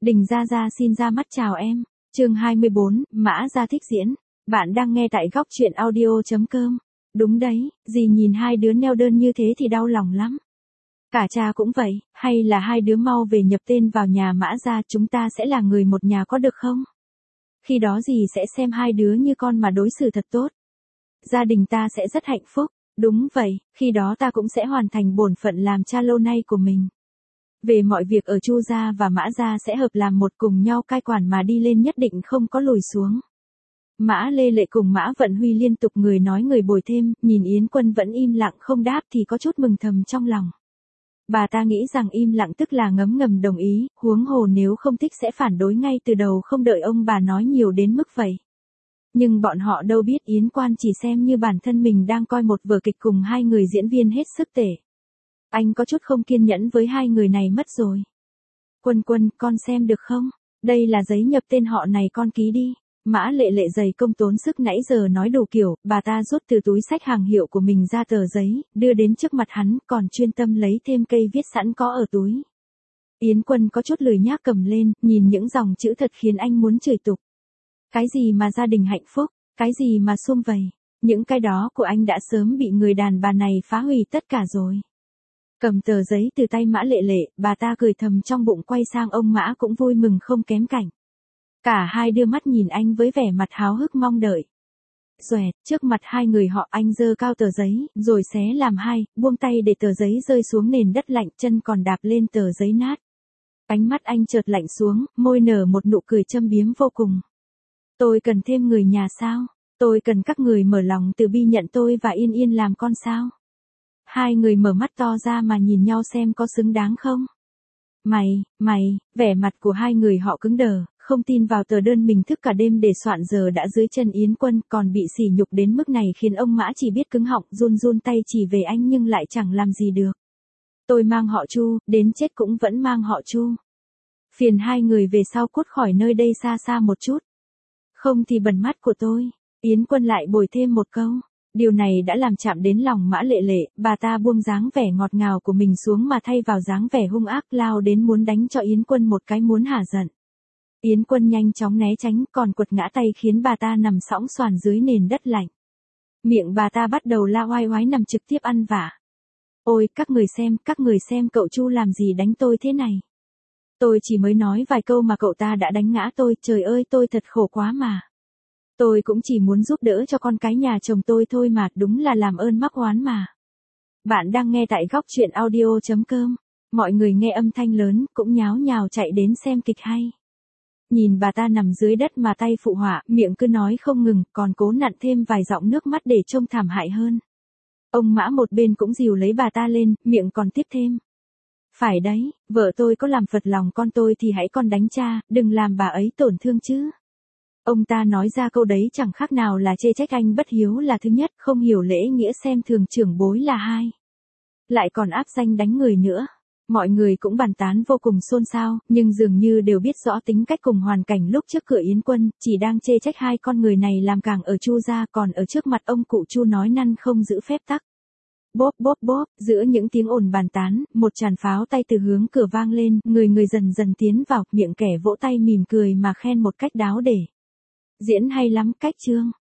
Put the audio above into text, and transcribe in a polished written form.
Đình Gia Gia xin ra mắt chào em. Chương 24, Mã Gia thích diễn. Bạn đang nghe tại góc truyện audio.com. Đúng đấy, dì nhìn hai đứa neo đơn như thế thì đau lòng lắm. Cả cha cũng vậy, hay là hai đứa mau về nhập tên vào nhà Mã Gia, chúng ta sẽ là người một nhà có được không? Khi đó dì sẽ xem hai đứa như con mà đối xử thật tốt. Gia đình ta sẽ rất hạnh phúc. Đúng vậy, khi đó ta cũng sẽ hoàn thành bổn phận làm cha lâu nay của mình. Về mọi việc ở Chu Gia và Mã Gia sẽ hợp làm một cùng nhau cai quản mà đi lên, nhất định không có lùi xuống. Mã Lê Lệ cùng Mã Vận Huy liên tục người nói người bồi thêm, nhìn Yến Quân vẫn im lặng không đáp thì có chút mừng thầm trong lòng. Bà ta nghĩ rằng im lặng tức là ngấm ngầm đồng ý, huống hồ nếu không thích sẽ phản đối ngay từ đầu, không đợi ông bà nói nhiều đến mức vậy. Nhưng bọn họ đâu biết Yến Quan chỉ xem như bản thân mình đang coi một vở kịch cùng hai người diễn viên hết sức tệ. Anh có chút không kiên nhẫn với hai người này mất rồi. Quân, con xem được không? Đây là giấy nhập tên họ này, con ký đi. Mã Lệ Lệ dày công tốn sức nãy giờ nói đủ kiểu, bà ta rút từ túi xách hàng hiệu của mình ra tờ giấy, đưa đến trước mặt hắn, còn chuyên tâm lấy thêm cây viết sẵn có ở túi. Yến Quân có chút lười nhác cầm lên, nhìn những dòng chữ thật khiến anh muốn chửi tục. Cái gì mà gia đình hạnh phúc, cái gì mà sum vầy, những cái đó của anh đã sớm bị người đàn bà này phá hủy tất cả rồi. Cầm tờ giấy từ tay Mã Lệ Lệ, bà ta cười thầm trong bụng, quay sang ông Mã cũng vui mừng không kém cảnh. Cả hai đưa mắt nhìn anh với vẻ mặt háo hức mong đợi. Xoẹt, trước mặt hai người họ anh giơ cao tờ giấy, rồi xé làm hai, buông tay để tờ giấy rơi xuống nền đất lạnh, chân còn đạp lên tờ giấy nát. Ánh mắt anh chợt lạnh xuống, môi nở một nụ cười châm biếm vô cùng. Tôi cần thêm người nhà sao? Tôi cần các người mở lòng từ bi nhận tôi và Yên Yên làm con sao? Hai người mở mắt to ra mà nhìn nhau xem có xứng đáng không? Mày, vẻ mặt của hai người họ cứng đờ, không tin vào tờ đơn mình thức cả đêm để soạn giờ đã dưới chân Yến Quân, còn bị sỉ nhục đến mức này khiến ông Mã chỉ biết cứng họng, run tay chỉ về anh nhưng lại chẳng làm gì được. Tôi mang họ Chu, đến chết cũng vẫn mang họ Chu. Phiền hai người về sau cút khỏi nơi đây xa xa một chút. Không thì bẩn mắt của tôi. Yến Quân lại bồi thêm một câu. Điều này đã làm chạm đến lòng Mã Lệ Lệ, bà ta buông dáng vẻ ngọt ngào của mình xuống mà thay vào dáng vẻ hung ác, lao đến muốn đánh cho Yến Quân một cái muốn hả giận. Yến Quân nhanh chóng né tránh, còn quật ngã tay khiến bà ta nằm sõng soàn dưới nền đất lạnh. Miệng bà ta bắt đầu la oai oái nằm trực tiếp ăn vạ. Ôi, các người xem cậu Chu làm gì đánh tôi thế này. Tôi chỉ mới nói vài câu mà cậu ta đã đánh ngã tôi, trời ơi tôi thật khổ quá mà. Tôi cũng chỉ muốn giúp đỡ cho con cái nhà chồng tôi thôi mà, đúng là làm ơn mắc oán mà. Bạn đang nghe tại góc truyện audio.com. Mọi người nghe âm thanh lớn, cũng nháo nhào chạy đến xem kịch hay. Nhìn bà ta nằm dưới đất mà tay phụ họa, miệng cứ nói không ngừng, còn cố nặn thêm vài giọng nước mắt để trông thảm hại hơn. Ông Mã một bên cũng dìu lấy bà ta lên, miệng còn tiếp thêm. Phải đấy, vợ tôi có làm phật lòng con tôi thì hãy con đánh cha, đừng làm bà ấy tổn thương chứ. Ông ta nói ra câu đấy chẳng khác nào là chê trách anh bất hiếu là thứ nhất, không hiểu lễ nghĩa xem thường trưởng bối là hai. Lại còn áp danh đánh người nữa. Mọi người cũng bàn tán vô cùng xôn xao, nhưng dường như đều biết rõ tính cách cùng hoàn cảnh lúc trước cửa Yến Quân, chỉ đang chê trách hai con người này làm càng ở Chu gia, còn ở trước mặt ông cụ Chu nói năn không giữ phép tắc. Bốp, giữa những tiếng ồn bàn tán, một tràn pháo tay từ hướng cửa vang lên, người dần dần tiến vào, miệng kẻ vỗ tay mỉm cười mà khen một cách đáo để. Diễn hay lắm, cách chương.